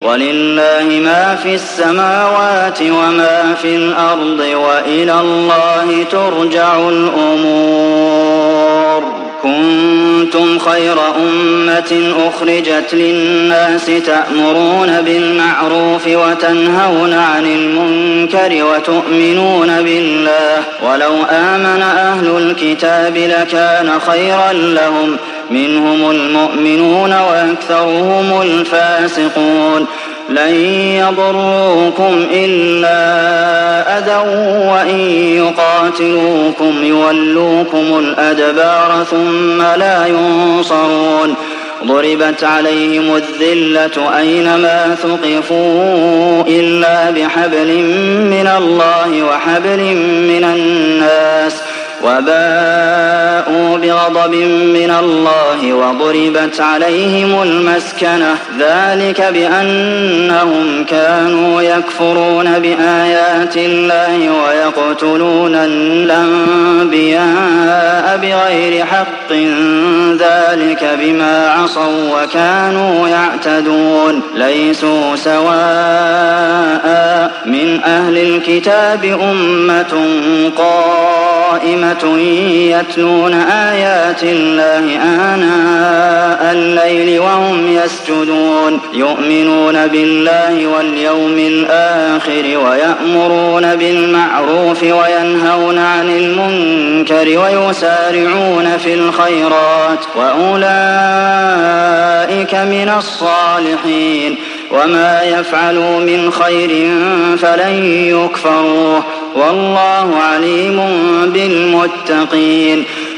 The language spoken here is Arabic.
وَلِلَّهِ مَا فِي السَّمَاوَاتِ وَمَا فِي الْأَرْضِ وَإِلَى اللَّهِ تُرْجَعُ الْأُمُورُ كُنتُمْ خَيْرَ أُمَّةٍ أُخْرِجَتْ لِلنَّاسِ تَأْمُرُونَ بِالْمَعْرُوفِ وَتَنْهَوْنَ عَنِ الْمُنكَرِ وَتُؤْمِنُونَ بِاللَّهِ وَلَوْ آمَنَ أَهْلُ الْكِتَابِ لَكَانَ خَيْرًا لَّهُمْ مِنْهُمُ الْمُؤْمِنُونَ وَأَكْثَرُهُمُ الْفَاسِقُونَ لَن يَضُرُّوكُمْ إِلَّا أَذًى وَإِن يُقَاتِلُوكُمْ يُوَلُّوكُمُ الْأَدْبَارَ ثُمَّ لا يُنصَرُونَ ضُرِبَتْ عَلَيْهِمُ الذِّلَّةُ أَيْنَمَا ثُقِفُوا إِلَّا بِحَبْلٍ مِّنَ اللَّهِ وَحَبْلٍ مِّنَ النَّاسِ وَبَاءُوا بِغَضَبٍ مِّنَ اللَّهِ وَضُرِبَتْ عَلَيْهِمُ الْمَسْكَنَةُ ذَٰلِكَ بِأَنَّهُمْ كَانُوا يَكْفُرُونَ بِآيَاتِ اللَّهِ وَيَقْتُلُونَ الْأَنبِيَاءَ بِغَيْرِ حَقٍّ ذَٰلِكَ بِمَا عَصَوا وَّكَانُوا يَعْتَدُونَ لَيْسُوا سَوَاءً مِّنْ أَهْلِ الْكِتَابِ أُمَّةٌ قَائِمَةٌ يَتْلُونَ آيَاتِ اللَّهِ آنَاءَ اللَّيْلِ وَهُمْ يَسْجُدُونَ يُؤْمِنُونَ بِاللَّهِ وَالْيَوْمِ الْآخِرِ وَيَأْمُرُونَ بِالْمَعْرُوفِ وَيَنْهَوْنَ عَنِ الْمُنكَرِ وَيُسَارِعُونَ في الْخَيْرَاتِ وَأُولَٰئِكَ مِنَ الصَّالِحِينَ وَمَا يَفْعَلُوا مِنْ خَيْرٍ فَلَن يُكْفَرُوهُ وَاللَّهُ عَلِيمٌ بِالْمُتَّقِينَ